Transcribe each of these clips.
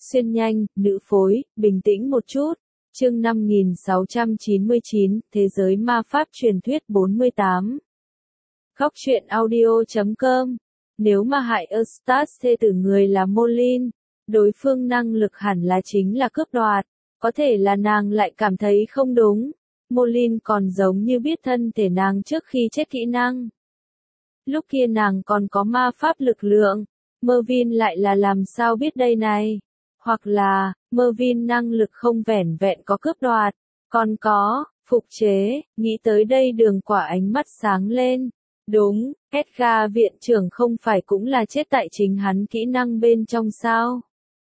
Xuyên nhanh, nữ phối, bình tĩnh một chút. Chương 5699, Thế giới ma pháp truyền thuyết 48. Góc truyện audio.com. Nếu mà hại Eustace thê tử người là Molin, đối phương năng lực hẳn là chính là cướp đoạt. Có thể là nàng lại cảm thấy không đúng. Molin còn giống như biết thân thể nàng trước khi chết kỹ năng. Lúc kia nàng còn có ma pháp lực lượng. Mervyn lại là làm sao biết đây này? Hoặc là, Mervyn năng lực không vẻn vẹn có cướp đoạt, còn có, phục chế, nghĩ tới đây Đường Quả ánh mắt sáng lên. Đúng, Edgar viện trưởng không phải cũng là chết tại chính hắn kỹ năng bên trong sao?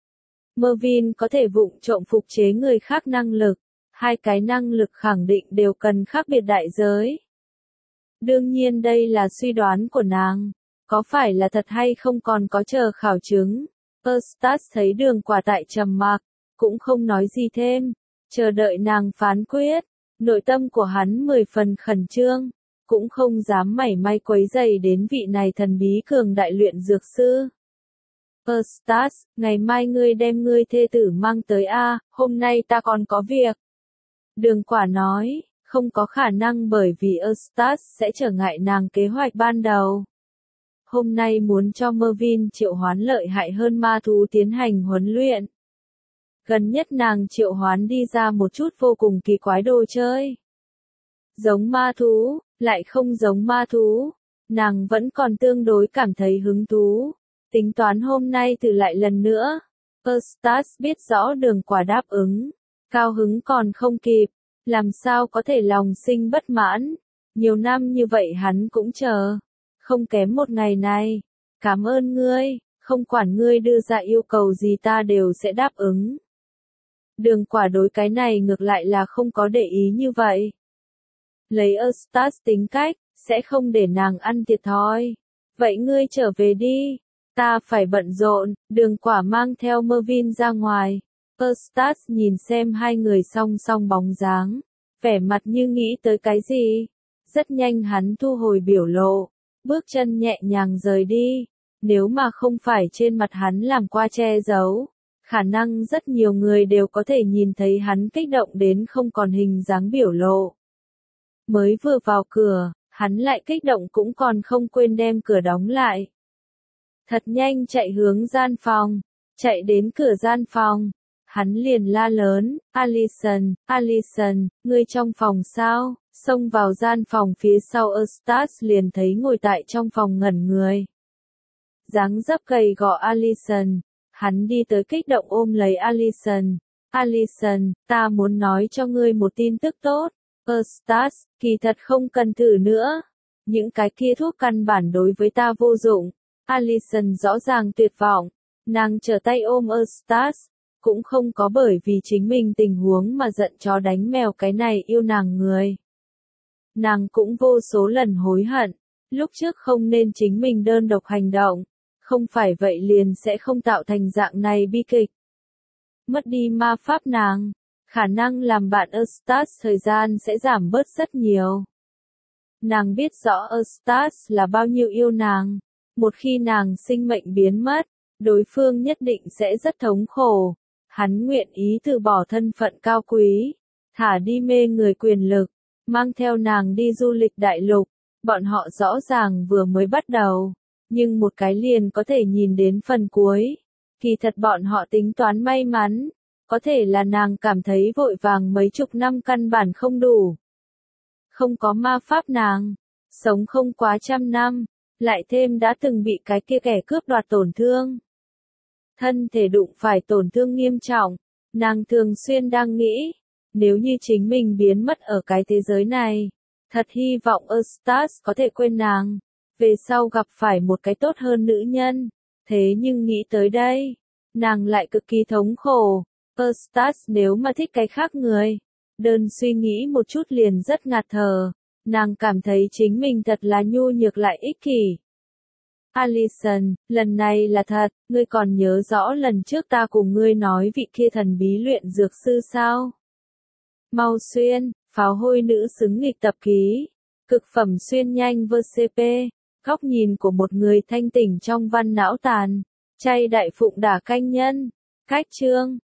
Mervyn có thể vụng trộm phục chế người khác năng lực, hai cái năng lực khẳng định đều cần khác biệt đại giới. Đương nhiên đây là suy đoán của nàng, có phải là thật hay không còn có chờ khảo chứng. Eustace thấy Đường Quả tại trầm mặc, cũng không nói gì thêm, chờ đợi nàng phán quyết. Nội tâm của hắn 10 phần khẩn trương, cũng không dám mảy may quấy rầy đến vị này thần bí cường đại luyện dược sư. Eustace, ngày mai ngươi đem ngươi thê tử mang tới a, hôm nay ta còn có việc. Đường Quả nói, không có khả năng bởi vì Eustace sẽ trở ngại nàng kế hoạch ban đầu. Hôm nay muốn cho Mervyn triệu hoán lợi hại hơn ma thú tiến hành huấn luyện. Gần nhất nàng triệu hoán đi ra một chút vô cùng kỳ quái đồ chơi. Giống ma thú, lại không giống ma thú. Nàng vẫn còn tương đối cảm thấy hứng thú. Tính toán hôm nay thử lại lần nữa. Eustace biết rõ Đường Quả đáp ứng. Cao hứng còn không kịp. Làm sao có thể lòng sinh bất mãn. Nhiều năm như vậy hắn cũng chờ. Không kém một ngày này. Cảm ơn ngươi, không quản ngươi đưa ra yêu cầu gì ta đều sẽ đáp ứng. Đường Quả đối cái này ngược lại là không có để ý như vậy. Lấy Eustace tính cách, sẽ không để nàng ăn thiệt thòi. Vậy ngươi trở về đi, ta phải bận rộn. Đường Quả mang theo Mervyn ra ngoài. Eustace nhìn xem hai người song song bóng dáng, vẻ mặt như nghĩ tới cái gì. Rất nhanh hắn thu hồi biểu lộ. Bước chân nhẹ nhàng rời đi, nếu mà không phải trên mặt hắn làm qua che giấu, khả năng rất nhiều người đều có thể nhìn thấy hắn kích động đến không còn hình dáng biểu lộ. Mới vừa vào cửa, hắn lại kích động cũng còn không quên đem cửa đóng lại. Thật nhanh chạy hướng gian phòng, chạy đến cửa gian phòng, hắn liền la lớn, Alison, Alison, ngươi trong phòng sao? Xông vào gian phòng phía sau Eustace liền thấy ngồi tại trong phòng ngẩn người. Dáng dấp gầy gò Alison, hắn đi tới kích động ôm lấy Alison. Alison, ta muốn nói cho ngươi một tin tức tốt. Eustace, kỳ thật không cần thử nữa. Những cái kia thuốc căn bản đối với ta vô dụng. Alison rõ ràng tuyệt vọng. Nàng trở tay ôm Eustace. Cũng không có bởi vì chính mình tình huống mà giận chó đánh mèo cái này yêu nàng người. Nàng cũng vô số lần hối hận, lúc trước không nên chính mình đơn độc hành động, không phải vậy liền sẽ không tạo thành dạng này bi kịch. Mất đi ma pháp nàng, khả năng làm bạn Eustace thời gian sẽ giảm bớt rất nhiều. Nàng biết rõ Eustace là bao nhiêu yêu nàng, một khi nàng sinh mệnh biến mất, đối phương nhất định sẽ rất thống khổ. Hắn nguyện ý từ bỏ thân phận cao quý, thả đi mê người quyền lực. Mang theo nàng đi du lịch đại lục, bọn họ rõ ràng vừa mới bắt đầu, nhưng một cái liền có thể nhìn đến phần cuối. Kỳ thật bọn họ tính toán may mắn, có thể là nàng cảm thấy vội vàng mấy chục năm căn bản không đủ. Không có ma pháp nàng, sống không quá trăm năm, lại thêm đã từng bị cái kia kẻ cướp đoạt tổn thương. Thân thể đụng phải tổn thương nghiêm trọng, nàng thường xuyên đang nghĩ. Nếu như chính mình biến mất ở cái thế giới này, thật hy vọng Eustace có thể quên nàng, về sau gặp phải một cái tốt hơn nữ nhân. Thế nhưng nghĩ tới đây, nàng lại cực kỳ thống khổ. Eustace nếu mà thích cái khác người, đơn suy nghĩ một chút liền rất ngạt thở. Nàng cảm thấy chính mình thật là nhu nhược lại ích kỷ. Alison, lần này là thật, ngươi còn nhớ rõ lần trước ta cùng ngươi nói vị kia thần bí luyện dược sư sao? Mau xuyên, pháo hôi nữ xứng nghịch tập ký. Cực phẩm xuyên nhanh VCP. Góc nhìn của một người thanh tỉnh trong văn não tàn. Chay đại phụng đả canh nhân. Khách chương